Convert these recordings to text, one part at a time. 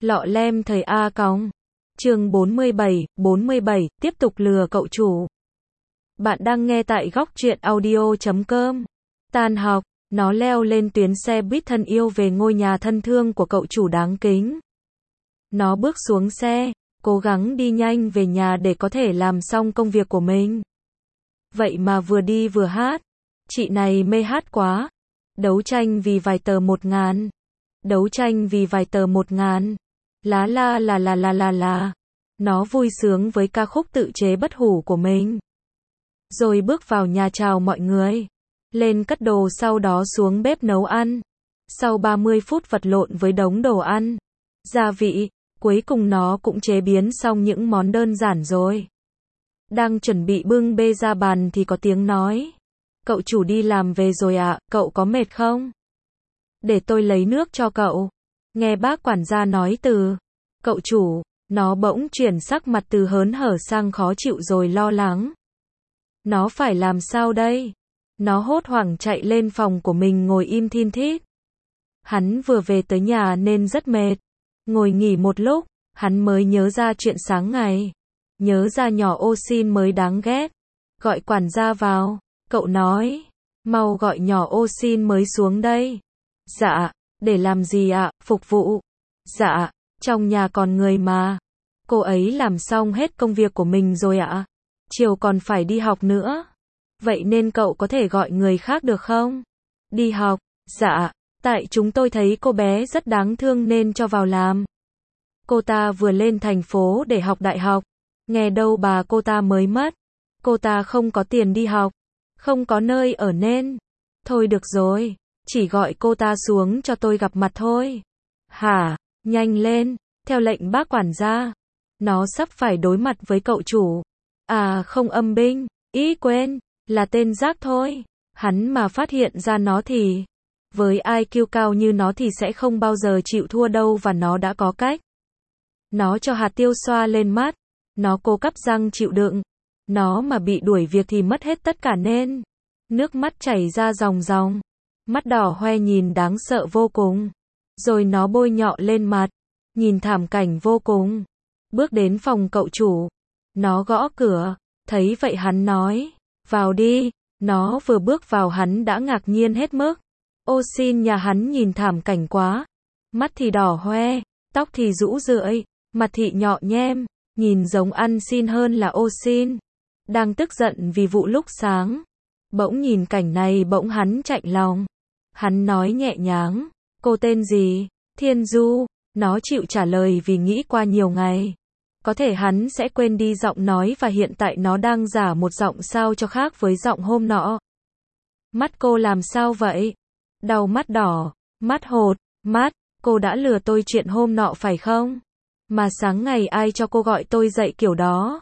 Lọ lem thầy A còng. Chương 47, tiếp tục lừa cậu chủ. Bạn đang nghe tại góc truyện audio.com. Tan học, nó leo lên tuyến xe buýt thân yêu về ngôi nhà thân thương của cậu chủ đáng kính. Nó bước xuống xe, cố gắng đi nhanh về nhà để có thể làm xong công việc của mình. Vậy mà vừa đi vừa hát. Chị này mê hát quá. Đấu tranh vì vài tờ 1.000. Đấu tranh vì vài tờ 1.000. Lá la là là là là là. Nó vui sướng với ca khúc tự chế bất hủ của mình. Rồi bước vào nhà chào mọi người. Lên cất đồ, sau đó xuống bếp nấu ăn. Sau 30 phút vật lộn với đống đồ ăn, gia vị, cuối cùng nó cũng chế biến xong những món đơn giản rồi. Đang chuẩn bị bưng bê ra bàn thì có tiếng nói. Cậu chủ đi làm về rồi ạ, cậu có mệt không? Để tôi lấy nước cho cậu. Nghe bác quản gia nói từ cậu chủ, nó bỗng chuyển sắc mặt từ hớn hở sang khó chịu rồi lo lắng. Nó phải làm sao đây? Nó hốt hoảng chạy lên phòng của mình ngồi im thin thít. Hắn vừa về tới nhà nên rất mệt. Ngồi nghỉ một lúc, hắn mới nhớ ra chuyện sáng ngày. Nhớ ra nhỏ ô xin mới đáng ghét. Gọi quản gia vào, cậu nói. Mau gọi nhỏ ô xin mới xuống đây. Dạ, để làm gì ạ, phục vụ. Dạ, trong nhà còn người mà. Cô ấy làm xong hết công việc của mình rồi ạ. Chiều còn phải đi học nữa. Vậy nên cậu có thể gọi người khác được không? Đi học, dạ, tại chúng tôi thấy cô bé rất đáng thương nên cho vào làm. Cô ta vừa lên thành phố để học đại học. Nghe đâu bà cô ta mới mất. Cô ta không có tiền đi học. Không có nơi ở nên. Thôi được rồi, chỉ gọi cô ta xuống cho tôi gặp mặt thôi. Hả, nhanh lên, theo lệnh bác quản gia. Nó sắp phải đối mặt với cậu chủ. À không, âm binh, ý quên, là tên rác thôi. Hắn mà phát hiện ra nó thì, với IQ cao như nó thì sẽ không bao giờ chịu thua đâu, và nó đã có cách. Nó cho hạt tiêu xoa lên mắt. Nó cố cắp răng chịu đựng. Nó mà bị đuổi việc thì mất hết tất cả nên. Nước mắt chảy ra ròng ròng. Mắt đỏ hoe nhìn đáng sợ vô cùng. Rồi nó bôi nhọ lên mặt. Nhìn thảm cảnh vô cùng. Bước đến phòng cậu chủ. Nó gõ cửa. Thấy vậy hắn nói. Vào đi. Nó vừa bước vào hắn đã ngạc nhiên hết mức. Ô xin nhà hắn nhìn thảm cảnh quá. Mắt thì đỏ hoe. Tóc thì rũ rượi. Mặt thì nhọ nhem. Nhìn giống ăn xin hơn là ô xin. Đang tức giận vì vụ lúc sáng. Bỗng nhìn cảnh này bỗng hắn chạnh lòng. Hắn nói nhẹ nhàng. Cô tên gì? Thiên Du. Nó chịu trả lời vì nghĩ qua nhiều ngày. Có thể hắn sẽ quên đi giọng nói và hiện tại nó đang giả một giọng sao cho khác với giọng hôm nọ. Mắt cô làm sao vậy? Đau mắt đỏ, mắt hột, mắt, cô đã lừa tôi chuyện hôm nọ phải không? Mà sáng ngày ai cho cô gọi tôi dậy kiểu đó?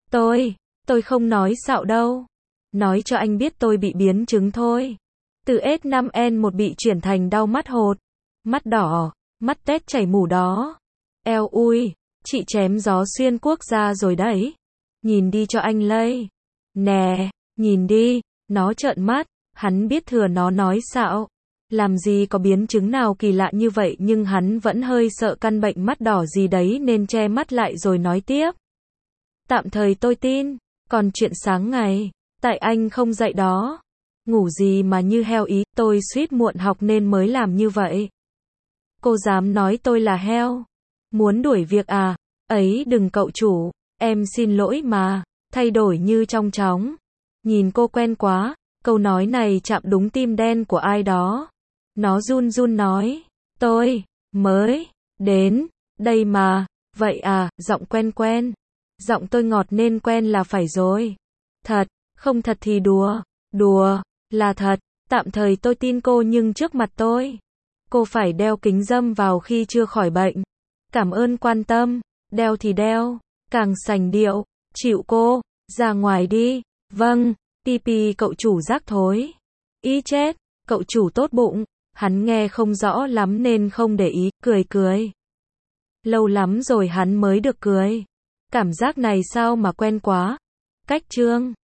Tôi không nói xạo đâu. Nói cho anh biết tôi bị biến chứng thôi. Từ S5N1 bị chuyển thành đau mắt hột, mắt đỏ, mắt tét chảy mủ đó. Eo ui, chị chém gió xuyên quốc gia rồi đấy. Nhìn đi cho anh lây. Nè, nhìn đi, nó trợn mắt, hắn biết thừa nó nói xạo. Làm gì có biến chứng nào kỳ lạ như vậy, nhưng hắn vẫn hơi sợ căn bệnh mắt đỏ gì đấy nên che mắt lại rồi nói tiếp. Tạm thời tôi tin, còn chuyện sáng ngày, tại anh không dậy đó. Ngủ gì mà như heo ý, tôi suýt muộn học nên mới làm như vậy. Cô dám nói tôi là heo? Muốn đuổi việc à? Ấy đừng cậu chủ, em xin lỗi mà, thay đổi như trong chóng. Nhìn cô quen quá, câu nói này chạm đúng tim đen của ai đó. Nó run run nói, tôi mới đến đây mà. Vậy à, giọng quen quen. Giọng tôi ngọt nên quen là phải rồi. Thật, không thật thì đùa. Đùa, là thật. Tạm thời tôi tin cô nhưng trước mặt tôi, cô phải đeo kính râm vào khi chưa khỏi bệnh. Cảm ơn quan tâm. Đeo thì đeo. Càng sành điệu. Chịu cô. Ra ngoài đi. Vâng. Pipi cậu chủ rác thối. Ý chết. Cậu chủ tốt bụng. Hắn nghe không rõ lắm nên không để ý, cười. Lâu lắm rồi hắn mới được cười. Cảm giác này sao mà quen quá. Cách trương.